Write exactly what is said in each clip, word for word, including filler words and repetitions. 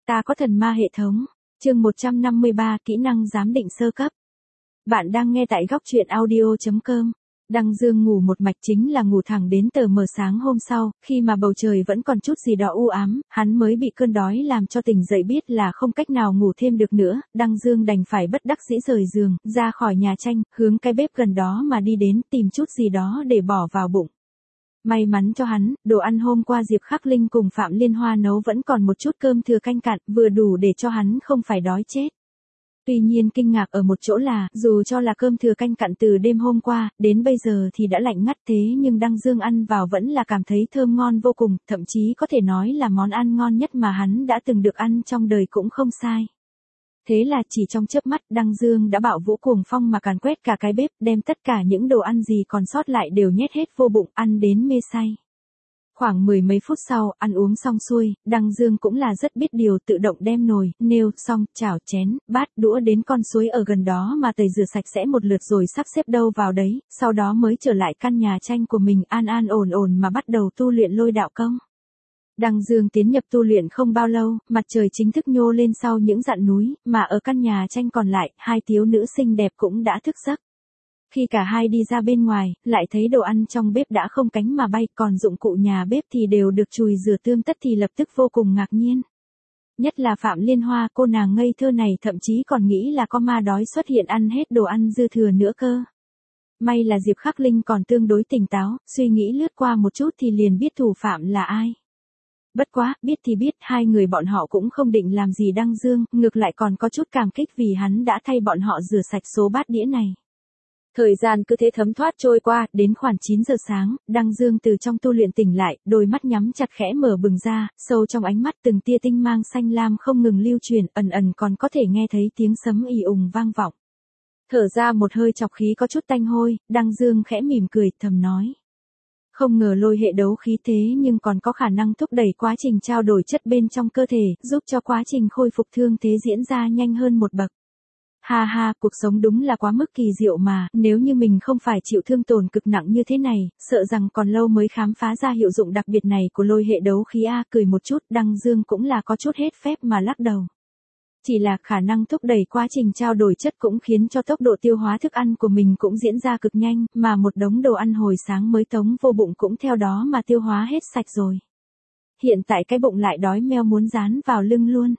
Ta có thần ma hệ thống. Chương một trăm năm mươi ba, kỹ năng giám định sơ cấp. Bạn đang nghe tại góc truyện audio chấm com. Đăng Dương ngủ một mạch, chính là ngủ thẳng đến tờ mờ sáng hôm sau, khi mà bầu trời vẫn còn chút gì đó u ám, hắn mới bị cơn đói làm cho tỉnh dậy, biết là không cách nào ngủ thêm được nữa. Đăng Dương đành phải bất đắc dĩ rời giường, ra khỏi nhà tranh, hướng cái bếp gần đó mà đi đến, tìm chút gì đó để bỏ vào bụng. May mắn cho hắn, đồ ăn hôm qua Diệp Khắc Linh cùng Phạm Liên Hoa nấu vẫn còn một chút cơm thừa canh cặn, vừa đủ để cho hắn không phải đói chết. Tuy nhiên kinh ngạc ở một chỗ là, dù cho là cơm thừa canh cặn từ đêm hôm qua, đến bây giờ thì đã lạnh ngắt thế nhưng Đăng Dương ăn vào vẫn là cảm thấy thơm ngon vô cùng, thậm chí có thể nói là món ăn ngon nhất mà hắn đã từng được ăn trong đời cũng không sai. Thế là chỉ trong chớp mắt, Đăng Dương đã bạo vũ cuồng phong mà càn quét cả cái bếp, đem tất cả những đồ ăn gì còn sót lại đều nhét hết vô bụng, ăn đến mê say. Khoảng mười mấy phút sau, ăn uống xong xuôi, Đăng Dương cũng là rất biết điều, tự động đem nồi, nêu, xong, chảo, chén, bát, đũa đến con suối ở gần đó mà tẩy rửa sạch sẽ một lượt rồi sắp xếp đâu vào đấy, sau đó mới trở lại căn nhà tranh của mình an an ổn ổn mà bắt đầu tu luyện lôi đạo công. Đăng Dương tiến nhập tu luyện không bao lâu, mặt trời chính thức nhô lên sau những dặn núi, mà ở căn nhà tranh còn lại, hai thiếu nữ xinh đẹp cũng đã thức giấc. Khi cả hai đi ra bên ngoài, lại thấy đồ ăn trong bếp đã không cánh mà bay, còn dụng cụ nhà bếp thì đều được chùi rửa tươm tất, thì lập tức vô cùng ngạc nhiên. Nhất là Phạm Liên Hoa, cô nàng ngây thơ này thậm chí còn nghĩ là có ma đói xuất hiện ăn hết đồ ăn dư thừa nữa cơ. May là Diệp Khắc Linh còn tương đối tỉnh táo, suy nghĩ lướt qua một chút thì liền biết thủ phạm là ai. Bất quá, biết thì biết, hai người bọn họ cũng không định làm gì Đăng Dương, ngược lại còn có chút cảm kích vì hắn đã thay bọn họ rửa sạch số bát đĩa này. Thời gian cứ thế thấm thoát trôi qua, đến khoảng chín giờ sáng, Đăng Dương từ trong tu luyện tỉnh lại, đôi mắt nhắm chặt khẽ mở bừng ra, sâu trong ánh mắt từng tia tinh mang xanh lam không ngừng lưu truyền, ẩn ẩn còn có thể nghe thấy tiếng sấm ì ùng vang vọng. Thở ra một hơi chọc khí có chút tanh hôi, Đăng Dương khẽ mỉm cười, thầm nói. Không ngờ lôi hệ đấu khí thế nhưng còn có khả năng thúc đẩy quá trình trao đổi chất bên trong cơ thể, giúp cho quá trình khôi phục thương thế diễn ra nhanh hơn một bậc. Ha ha, cuộc sống đúng là quá mức kỳ diệu mà, nếu như mình không phải chịu thương tổn cực nặng như thế này, sợ rằng còn lâu mới khám phá ra hiệu dụng đặc biệt này của lôi hệ đấu khí a. Cười một chút, Đăng Dương cũng là có chút hết phép mà lắc đầu. Chỉ là khả năng thúc đẩy quá trình trao đổi chất cũng khiến cho tốc độ tiêu hóa thức ăn của mình cũng diễn ra cực nhanh, mà một đống đồ ăn hồi sáng mới tống vô bụng cũng theo đó mà tiêu hóa hết sạch rồi. Hiện tại cái bụng lại đói meo muốn dán vào lưng luôn.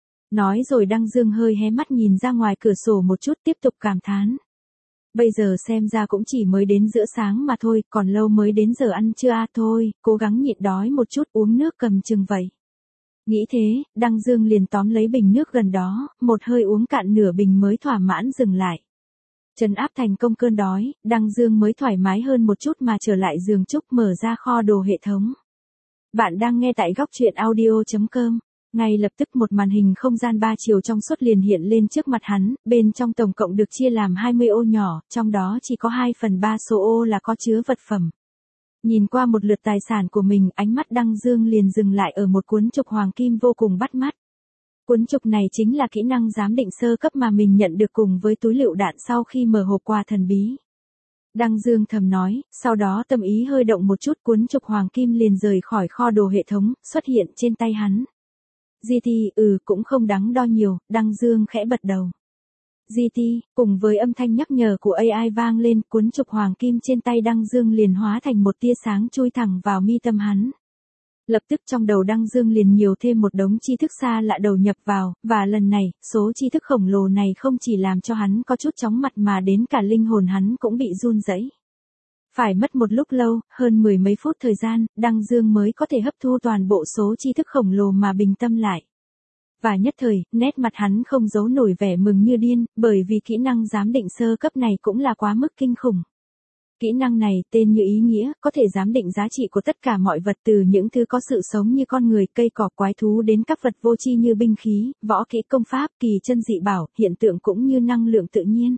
Nói rồi Đăng Dương hơi hé mắt nhìn ra ngoài cửa sổ một chút, tiếp tục cảm thán. Bây giờ xem ra cũng chỉ mới đến giữa sáng mà thôi, còn lâu mới đến giờ ăn trưa à. Thôi, cố gắng nhịn đói một chút, uống nước cầm chừng vậy. Nghĩ thế, Đăng Dương liền tóm lấy bình nước gần đó, một hơi uống cạn nửa bình mới thỏa mãn dừng lại. Trấn áp thành công cơn đói, Đăng Dương mới thoải mái hơn một chút mà trở lại giường trúc, mở ra kho đồ hệ thống. Bạn đang nghe tại góc truyện audio chấm com. Ngay lập tức một màn hình không gian ba chiều trong suốt liền hiện lên trước mặt hắn, bên trong tổng cộng được chia làm hai mươi ô nhỏ, trong đó chỉ có hai phần ba số ô là có chứa vật phẩm. Nhìn qua một lượt tài sản của mình, ánh mắt Đăng Dương liền dừng lại ở một cuốn trục hoàng kim vô cùng bắt mắt. Cuốn trục này chính là kỹ năng giám định sơ cấp mà mình nhận được cùng với túi lựu đạn sau khi mở hộp quà thần bí. Đăng Dương thầm nói, sau đó tâm ý hơi động một chút, cuốn trục hoàng kim liền rời khỏi kho đồ hệ thống, xuất hiện trên tay hắn. giê tê, ừ, cũng không đắn đo nhiều, Đăng Dương khẽ bật đầu. giê tê, cùng với âm thanh nhắc nhở của a i vang lên, cuốn trục hoàng kim trên tay Đăng Dương liền hóa thành một tia sáng chui thẳng vào mi tâm hắn. Lập tức trong đầu Đăng Dương liền nhiều thêm một đống tri thức xa lạ đầu nhập vào, và lần này, số tri thức khổng lồ này không chỉ làm cho hắn có chút chóng mặt mà đến cả linh hồn hắn cũng bị run rẩy. Phải mất một lúc lâu, hơn mười mấy phút thời gian, Đăng Dương mới có thể hấp thu toàn bộ số tri thức khổng lồ mà bình tâm lại. Và nhất thời, nét mặt hắn không giấu nổi vẻ mừng như điên, bởi vì kỹ năng giám định sơ cấp này cũng là quá mức kinh khủng. Kỹ năng này, tên như ý nghĩa, có thể giám định giá trị của tất cả mọi vật, từ những thứ có sự sống như con người, cây cỏ, quái thú đến các vật vô tri như binh khí, võ kỹ, công pháp, kỳ chân dị bảo, hiện tượng cũng như năng lượng tự nhiên.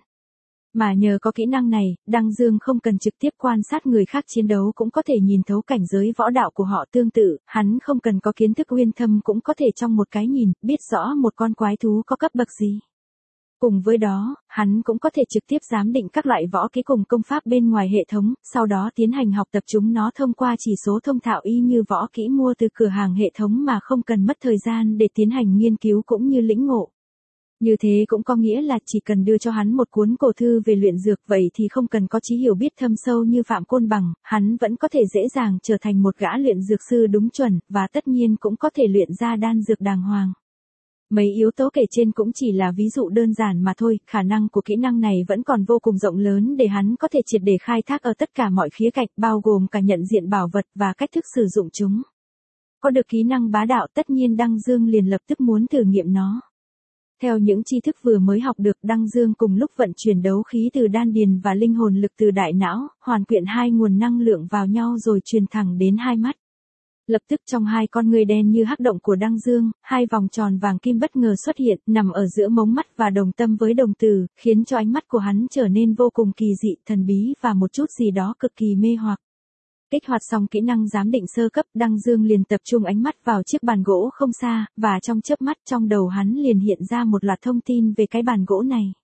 Mà nhờ có kỹ năng này, Đăng Dương không cần trực tiếp quan sát người khác chiến đấu cũng có thể nhìn thấu cảnh giới võ đạo của họ. Tương tự, hắn không cần có kiến thức uyên thâm cũng có thể trong một cái nhìn, biết rõ một con quái thú có cấp bậc gì. Cùng với đó, hắn cũng có thể trực tiếp giám định các loại võ kỹ cùng công pháp bên ngoài hệ thống, sau đó tiến hành học tập chúng nó thông qua chỉ số thông thạo y như võ kỹ mua từ cửa hàng hệ thống mà không cần mất thời gian để tiến hành nghiên cứu cũng như lĩnh ngộ. Như thế cũng có nghĩa là chỉ cần đưa cho hắn một cuốn cổ thư về luyện dược, vậy thì không cần có chí hiểu biết thâm sâu như Phạm Côn Bằng, hắn vẫn có thể dễ dàng trở thành một gã luyện dược sư đúng chuẩn, và tất nhiên cũng có thể luyện ra đan dược đàng hoàng. Mấy yếu tố kể trên cũng chỉ là ví dụ đơn giản mà thôi, khả năng của kỹ năng này vẫn còn vô cùng rộng lớn để hắn có thể triệt để khai thác ở tất cả mọi khía cạnh, bao gồm cả nhận diện bảo vật và cách thức sử dụng chúng. Có được kỹ năng bá đạo, tất nhiên Đăng Dương liền lập tức muốn thử nghiệm nó. Theo những tri thức vừa mới học được, Đăng Dương cùng lúc vận chuyển đấu khí từ đan điền và linh hồn lực từ đại não, hoàn quyện hai nguồn năng lượng vào nhau rồi truyền thẳng đến hai mắt. Lập tức trong hai con người đen như hắc động của Đăng Dương, hai vòng tròn vàng kim bất ngờ xuất hiện, nằm ở giữa mống mắt và đồng tâm với đồng tử, khiến cho ánh mắt của hắn trở nên vô cùng kỳ dị, thần bí và một chút gì đó cực kỳ mê hoặc. Kích hoạt xong kỹ năng giám định sơ cấp, Đăng Dương liền tập trung ánh mắt vào chiếc bàn gỗ không xa, và trong chớp mắt trong đầu hắn liền hiện ra một loạt thông tin về cái bàn gỗ này.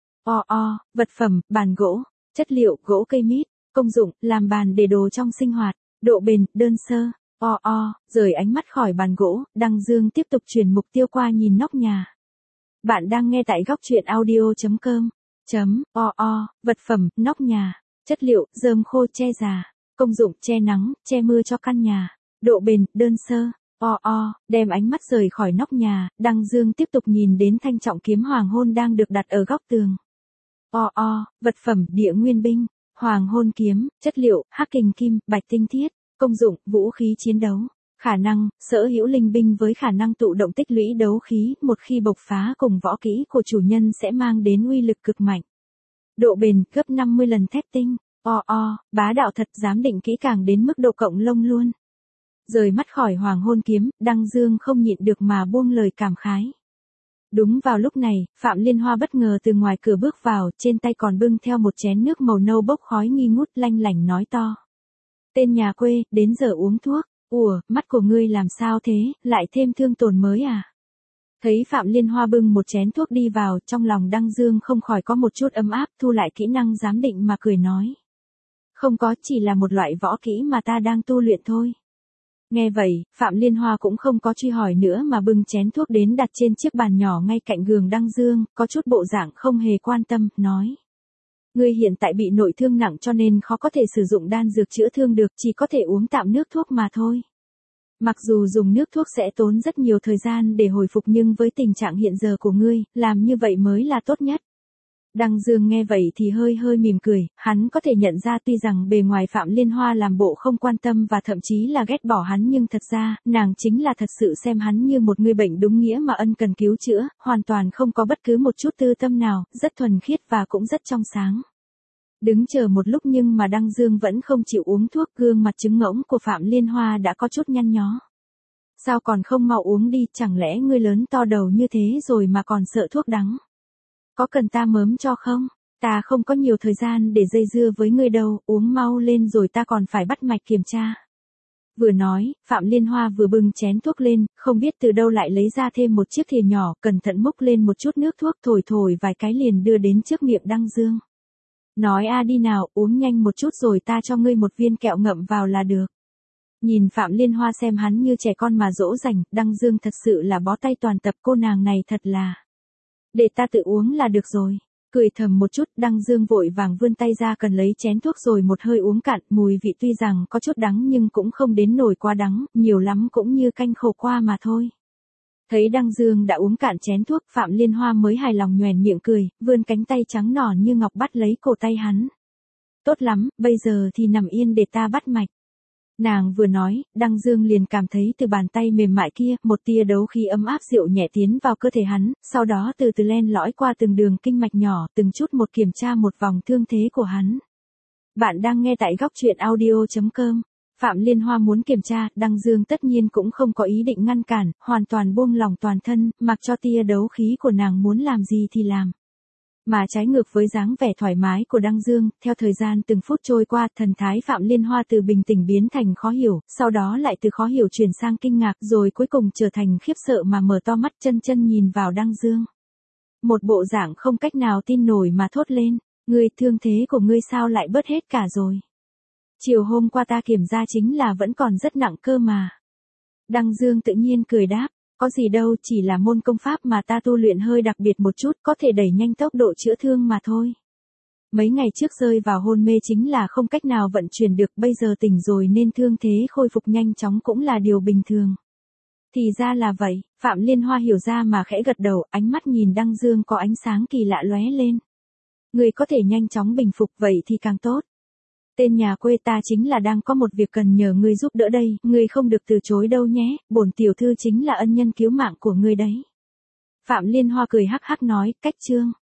O o, vật phẩm, bàn gỗ, chất liệu, gỗ cây mít, công dụng, làm bàn để đồ trong sinh hoạt, độ bền, đơn sơ. O o, rời ánh mắt khỏi bàn gỗ, Đăng Dương tiếp tục chuyển mục tiêu qua nhìn nóc nhà. Bạn đang nghe tại góc truyện audio chấm com. Chấm, o o, vật phẩm, nóc nhà, chất liệu, rơm khô che già, công dụng, che nắng, che mưa cho căn nhà, độ bền, đơn sơ. O o, đem ánh mắt rời khỏi nóc nhà, Đăng Dương tiếp tục nhìn đến thanh trọng kiếm hoàng hôn đang được đặt ở góc tường. O o, vật phẩm, địa nguyên binh, hoàng hôn kiếm, chất liệu, hắc kình kim, bạch tinh thiết. Công dụng, vũ khí chiến đấu. Khả năng, sở hữu linh binh với khả năng tụ động tích lũy đấu khí, một khi bộc phá cùng võ kỹ của chủ nhân sẽ mang đến uy lực cực mạnh. Độ bền, gấp năm mươi lần thép tinh. O o, bá đạo thật, giám định kỹ càng đến mức độ cộng lông luôn. Rời mắt khỏi hoàng hôn kiếm, Đăng Dương không nhịn được mà buông lời cảm khái. Đúng vào lúc này, Phạm Liên Hoa bất ngờ từ ngoài cửa bước vào, trên tay còn bưng theo một chén nước màu nâu bốc khói nghi ngút, lanh lảnh nói to. Tên nhà quê, đến giờ uống thuốc. Ủa, mắt của ngươi làm sao thế, lại thêm thương tổn mới à? Thấy Phạm Liên Hoa bưng một chén thuốc đi vào, trong lòng Đăng Dương không khỏi có một chút ấm áp, thu lại kỹ năng giám định mà cười nói. Không có, chỉ là một loại võ kỹ mà ta đang tu luyện thôi. Nghe vậy, Phạm Liên Hoa cũng không có truy hỏi nữa mà bưng chén thuốc đến đặt trên chiếc bàn nhỏ ngay cạnh giường Đăng Dương, có chút bộ dạng không hề quan tâm, nói. Ngươi hiện tại bị nội thương nặng cho nên khó có thể sử dụng đan dược chữa thương được, chỉ có thể uống tạm nước thuốc mà thôi. Mặc dù dùng nước thuốc sẽ tốn rất nhiều thời gian để hồi phục nhưng với tình trạng hiện giờ của ngươi, làm như vậy mới là tốt nhất. Đăng Dương nghe vậy thì hơi hơi mỉm cười, hắn có thể nhận ra tuy rằng bề ngoài Phạm Liên Hoa làm bộ không quan tâm và thậm chí là ghét bỏ hắn nhưng thật ra, nàng chính là thật sự xem hắn như một người bệnh đúng nghĩa mà ân cần cứu chữa, hoàn toàn không có bất cứ một chút tư tâm nào, rất thuần khiết và cũng rất trong sáng. Đứng chờ một lúc nhưng mà Đăng Dương vẫn không chịu uống thuốc, gương mặt trứng ngỗng của Phạm Liên Hoa đã có chút nhăn nhó. Sao còn không mau uống đi, chẳng lẽ ngươi lớn to đầu như thế rồi mà còn sợ thuốc đắng? Có cần ta mớm cho không? Ta không có nhiều thời gian để dây dưa với ngươi đâu, uống mau lên rồi ta còn phải bắt mạch kiểm tra. Vừa nói, Phạm Liên Hoa vừa bưng chén thuốc lên, không biết từ đâu lại lấy ra thêm một chiếc thìa nhỏ, cẩn thận múc lên một chút nước thuốc, thổi thổi vài cái liền đưa đến trước miệng Đăng Dương. Nói a đi nào, uống nhanh một chút rồi ta cho ngươi một viên kẹo ngậm vào là được. Nhìn Phạm Liên Hoa xem hắn như trẻ con mà dỗ dành, Đăng Dương thật sự là bó tay toàn tập, cô nàng này thật là. Để ta tự uống là được rồi. Cười thầm một chút, Đăng Dương vội vàng vươn tay ra cần lấy chén thuốc rồi một hơi uống cạn, mùi vị tuy rằng có chút đắng nhưng cũng không đến nổi quá đắng, nhiều lắm cũng như canh khổ qua mà thôi. Thấy Đăng Dương đã uống cạn chén thuốc, Phạm Liên Hoa mới hài lòng nhoẻn miệng cười, vươn cánh tay trắng nõn như ngọc bắt lấy cổ tay hắn. Tốt lắm, bây giờ thì nằm yên để ta bắt mạch. Nàng vừa nói, Đăng Dương liền cảm thấy từ bàn tay mềm mại kia, một tia đấu khí ấm áp dịu nhẹ tiến vào cơ thể hắn, sau đó từ từ len lỏi qua từng đường kinh mạch nhỏ, từng chút một kiểm tra một vòng thương thế của hắn. Bạn đang nghe tại góc truyện audio chấm com. Phạm Liên Hoa muốn kiểm tra, Đăng Dương tất nhiên cũng không có ý định ngăn cản, hoàn toàn buông lỏng toàn thân, mặc cho tia đấu khí của nàng muốn làm gì thì làm. Mà trái ngược với dáng vẻ thoải mái của Đăng Dương, theo thời gian từng phút trôi qua, thần thái Phạm Liên Hoa từ bình tĩnh biến thành khó hiểu, sau đó lại từ khó hiểu chuyển sang kinh ngạc, rồi cuối cùng trở thành khiếp sợ mà mở to mắt chân chân nhìn vào Đăng Dương. một bộ dạng không cách nào tin nổi mà thốt lên, ngươi, thương thế của ngươi sao lại bớt hết cả rồi? Chiều hôm qua ta kiểm tra chính là vẫn còn rất nặng cơ mà. Đăng Dương tự nhiên cười đáp, có gì đâu, chỉ là môn công pháp mà ta tu luyện hơi đặc biệt một chút, có thể đẩy nhanh tốc độ chữa thương mà thôi. Mấy ngày trước rơi vào hôn mê chính là không cách nào vận chuyển được, bây giờ tỉnh rồi nên thương thế khôi phục nhanh chóng cũng là điều bình thường. Thì ra là vậy, Phạm Liên Hoa hiểu ra mà khẽ gật đầu, ánh mắt nhìn Đăng Dương có ánh sáng kỳ lạ lóe lên. Ngươi có thể nhanh chóng bình phục vậy thì càng tốt. Tên nhà quê ta chính là đang có một việc cần nhờ ngươi giúp đỡ đây, ngươi không được từ chối đâu nhé, bổn tiểu thư chính là ân nhân cứu mạng của ngươi đấy. Phạm Liên Hoa cười hắc hắc nói, cách chương.